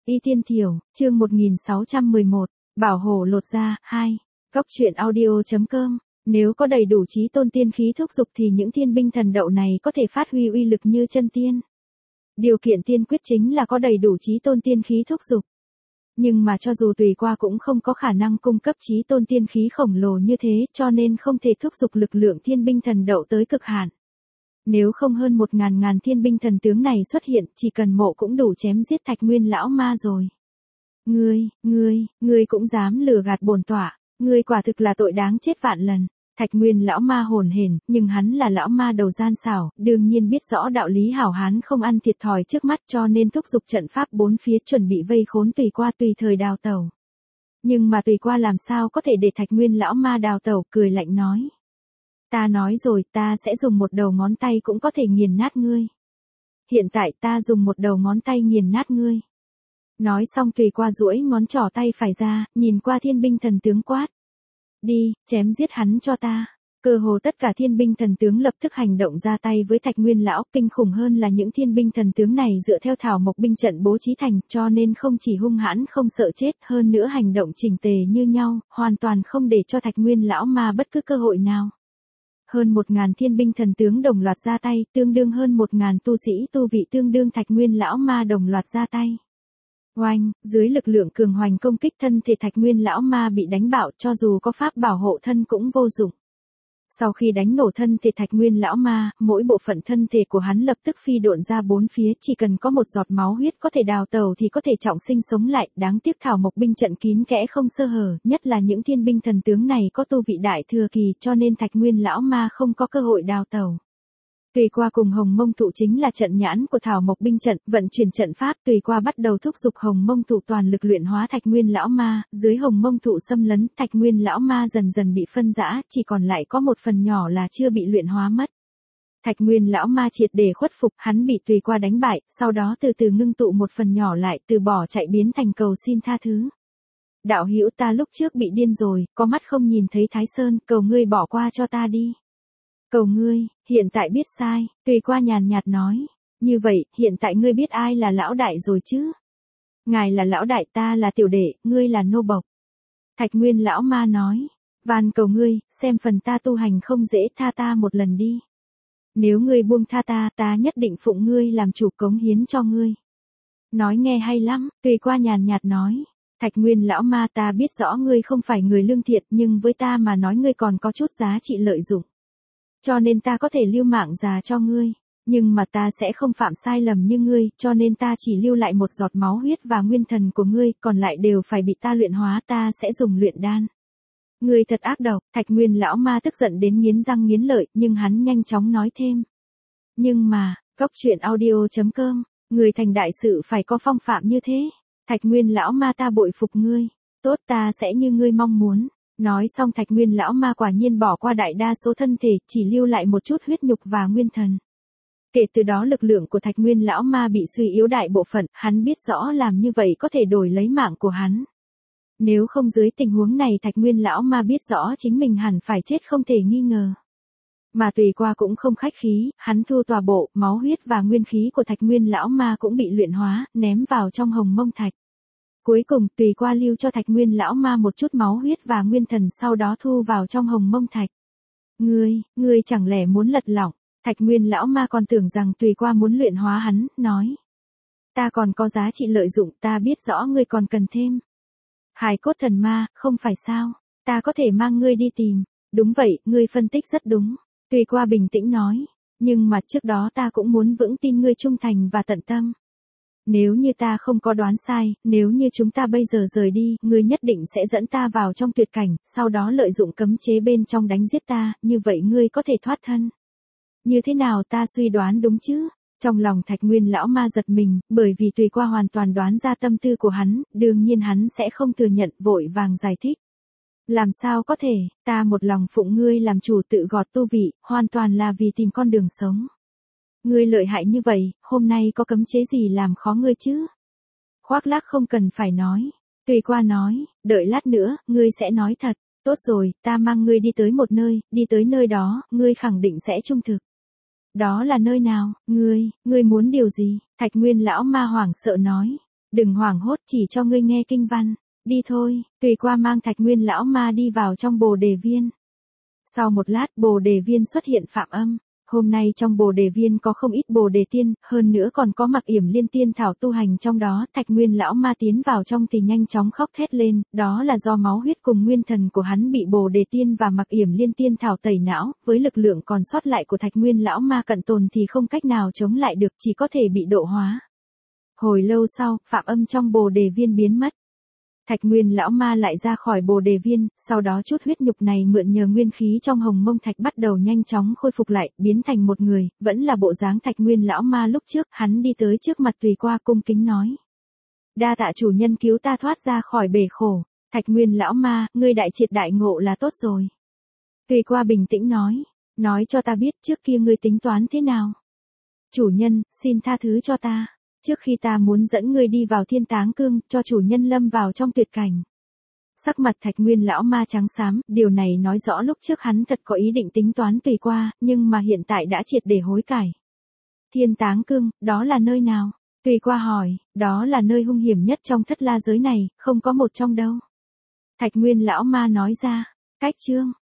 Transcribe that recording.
Y Tiên Thiểu, chương 1611, Bảo Hổ lột da, 2. Góc truyện audio.com. Nếu có đầy đủ chí tôn tiên khí thúc dục thì những thiên binh thần đậu này có thể phát huy uy lực như chân tiên. Điều kiện tiên quyết chính là có đầy đủ chí tôn tiên khí thúc dục. Nhưng mà cho dù tùy qua cũng không có khả năng cung cấp chí tôn tiên khí khổng lồ như thế, cho nên không thể thúc dục lực lượng thiên binh thần đậu tới cực hạn. Nếu không hơn 1000 thiên binh thần tướng này xuất hiện, chỉ cần mộ cũng đủ chém giết Thạch Nguyên lão ma rồi. Ngươi cũng dám lừa gạt bổn tọa, ngươi quả thực là tội đáng chết vạn lần. Thạch Nguyên lão ma hồn hển, nhưng hắn là lão ma đầu gian xảo, đương nhiên biết rõ đạo lý hảo hán không ăn thiệt thòi trước mắt, cho nên thúc giục trận pháp bốn phía chuẩn bị vây khốn tùy qua tùy thời đào tẩu. Nhưng mà tùy qua làm sao có thể để Thạch Nguyên lão ma đào tẩu, cười lạnh nói. Ta nói rồi, ta sẽ dùng một đầu ngón tay cũng có thể nghiền nát ngươi. Hiện tại ta dùng một đầu ngón tay nghiền nát ngươi. Nói xong tùy qua duỗi ngón trỏ tay phải ra, nhìn qua thiên binh thần tướng quát. Đi, chém giết hắn cho ta. Cơ hồ tất cả thiên binh thần tướng lập tức hành động ra tay với Thạch Nguyên lão, kinh khủng hơn là những thiên binh thần tướng này dựa theo thảo mộc binh trận bố trí thành, cho nên không chỉ hung hãn không sợ chết, hơn nữa hành động chỉnh tề như nhau, hoàn toàn không để cho Thạch Nguyên lão ma bất cứ cơ hội nào. Hơn 1000 thiên binh thần tướng đồng loạt ra tay, tương đương hơn 1000 tu sĩ tu vị tương đương Thạch Nguyên lão ma đồng loạt ra tay. Oanh, dưới lực lượng cường hoành công kích thân thể Thạch Nguyên lão ma bị đánh bạo, cho dù có pháp bảo hộ thân cũng vô dụng. Sau khi đánh nổ thân thể Thạch Nguyên lão ma, mỗi bộ phận thân thể của hắn lập tức phi độn ra bốn phía, chỉ cần có một giọt máu huyết có thể đào tẩu thì có thể trọng sinh sống lại, đáng tiếc thảo mộc binh trận kín kẽ không sơ hở, nhất là những thiên binh thần tướng này có tu vị đại thừa kỳ, cho nên Thạch Nguyên lão ma không có cơ hội đào tẩu. Tùy qua cùng Hồng Mông Thụ chính là trận nhãn của thảo mộc binh trận, vận chuyển trận pháp, tùy qua bắt đầu thúc giục Hồng Mông Thụ toàn lực luyện hóa Thạch Nguyên lão ma, dưới Hồng Mông Thụ xâm lấn, Thạch Nguyên lão ma dần dần bị phân rã, chỉ còn lại có một phần nhỏ là chưa bị luyện hóa mất. Thạch Nguyên lão ma triệt để khuất phục, hắn bị tùy qua đánh bại, sau đó từ từ ngưng tụ một phần nhỏ lại, từ bỏ chạy biến thành cầu xin tha thứ. Đạo hữu, ta lúc trước bị điên rồi, có mắt không nhìn thấy Thái Sơn, cầu ngươi bỏ qua cho ta đi. Cầu ngươi, hiện tại biết sai, tùy qua nhàn nhạt nói. Như vậy, hiện tại ngươi biết ai là lão đại rồi chứ? Ngài là lão đại, ta là tiểu đệ, ngươi là nô bộc. Thạch Nguyên lão ma nói. Van cầu ngươi, xem phần ta tu hành không dễ, tha ta một lần đi. Nếu ngươi buông tha ta, ta nhất định phụng ngươi làm chủ, cống hiến cho ngươi. Nói nghe hay lắm, tùy qua nhàn nhạt nói. Thạch Nguyên lão ma, ta biết rõ ngươi không phải người lương thiện, nhưng với ta mà nói ngươi còn có chút giá trị lợi dụng. Cho nên ta có thể lưu mạng già cho ngươi, nhưng mà ta sẽ không phạm sai lầm như ngươi, cho nên ta chỉ lưu lại một giọt máu huyết và nguyên thần của ngươi, còn lại đều phải bị ta luyện hóa, ta sẽ dùng luyện đan. Ngươi thật ác độc. Thạch Nguyên lão ma tức giận đến nghiến răng nghiến lợi, nhưng hắn nhanh chóng nói thêm. Nhưng mà, góc truyện audio.com, người thành đại sự phải có phong phạm như thế. Thạch Nguyên lão ma, ta bội phục ngươi, tốt, ta sẽ như ngươi mong muốn. Nói xong Thạch Nguyên lão ma quả nhiên bỏ qua đại đa số thân thể, chỉ lưu lại một chút huyết nhục và nguyên thần. Kể từ đó lực lượng của Thạch Nguyên lão ma bị suy yếu đại bộ phận, hắn biết rõ làm như vậy có thể đổi lấy mạng của hắn. Nếu không dưới tình huống này Thạch Nguyên lão ma biết rõ chính mình hẳn phải chết không thể nghi ngờ. Mà tùy qua cũng không khách khí, hắn thu tòa bộ, máu huyết và nguyên khí của Thạch Nguyên lão ma cũng bị luyện hóa, ném vào trong Hồng Mông Thạch. Cuối cùng tùy qua lưu cho Thạch Nguyên lão ma một chút máu huyết và nguyên thần, sau đó thu vào trong Hồng Mông Thạch. Ngươi chẳng lẽ muốn lật lọng? Thạch Nguyên lão ma còn tưởng rằng tùy qua muốn luyện hóa hắn, nói. Ta còn có giá trị lợi dụng, ta biết rõ ngươi còn cần thêm. Hài cốt thần ma, không phải sao? Ta có thể mang ngươi đi tìm. Đúng vậy, ngươi phân tích rất đúng. Tùy qua bình tĩnh nói. Nhưng mà trước đó ta cũng muốn vững tin ngươi trung thành và tận tâm. Nếu như ta không có đoán sai, nếu như chúng ta bây giờ rời đi, ngươi nhất định sẽ dẫn ta vào trong tuyệt cảnh, sau đó lợi dụng cấm chế bên trong đánh giết ta, như vậy ngươi có thể thoát thân. Như thế nào, ta suy đoán đúng chứ? Trong lòng Thạch Nguyên lão ma giật mình, bởi vì tùy qua hoàn toàn đoán ra tâm tư của hắn, đương nhiên hắn sẽ không thừa nhận, vội vàng giải thích. Làm sao có thể, ta một lòng phụng ngươi làm chủ, tự gọt tu vị, hoàn toàn là vì tìm con đường sống. Ngươi lợi hại như vậy, hôm nay có cấm chế gì làm khó ngươi chứ? Khoác lác không cần phải nói. Tùy qua nói, đợi lát nữa, ngươi sẽ nói thật. Tốt rồi, ta mang ngươi đi tới một nơi, đi tới nơi đó, ngươi khẳng định sẽ trung thực. Đó là nơi nào? Ngươi muốn điều gì? Thạch Nguyên lão ma hoảng sợ nói. Đừng hoảng hốt, chỉ cho ngươi nghe kinh văn. Đi thôi, Tùy Qua mang Thạch Nguyên lão ma đi vào trong Bồ Đề Viên. Sau một lát Bồ Đề Viên xuất hiện Phạm Âm. Hôm nay trong Bồ Đề Viên có không ít Bồ Đề Tiên, hơn nữa còn có Mặc Yểm Liên Tiên thảo tu hành trong đó. Thạch Nguyên lão ma tiến vào trong thì nhanh chóng khóc thét lên, đó là do máu huyết cùng nguyên thần của hắn bị Bồ Đề Tiên và Mặc Yểm Liên Tiên thảo tẩy não, với lực lượng còn sót lại của Thạch Nguyên lão ma cận tồn thì không cách nào chống lại được, chỉ có thể bị độ hóa. Hồi lâu sau, Phạm Âm trong Bồ Đề Viên biến mất. Thạch Nguyên lão ma lại ra khỏi Bồ Đề Viên, sau đó chút huyết nhục này mượn nhờ nguyên khí trong Hồng Mông Thạch bắt đầu nhanh chóng khôi phục lại, biến thành một người, vẫn là bộ dáng Thạch Nguyên lão ma lúc trước. Hắn đi tới trước mặt Tùy Qua cung kính nói: "Đa tạ chủ nhân cứu ta thoát ra khỏi bể khổ." Thạch Nguyên lão ma, ngươi đại triệt đại ngộ là tốt rồi. Tùy Qua bình tĩnh nói cho ta biết trước kia ngươi tính toán thế nào. Chủ nhân, xin tha thứ cho ta. Trước khi ta muốn dẫn ngươi đi vào Thiên Táng Cương, cho chủ nhân lâm vào trong tuyệt cảnh. Sắc mặt Thạch Nguyên lão ma trắng xám, điều này nói rõ lúc trước hắn thật có ý định tính toán Tùy Qua, nhưng mà hiện tại đã triệt để hối cải. Thiên Táng Cương, đó là nơi nào? Tùy Qua hỏi, đó là nơi hung hiểm nhất trong thất la giới này, không có một trong đâu. Thạch Nguyên lão ma nói ra, cách chương.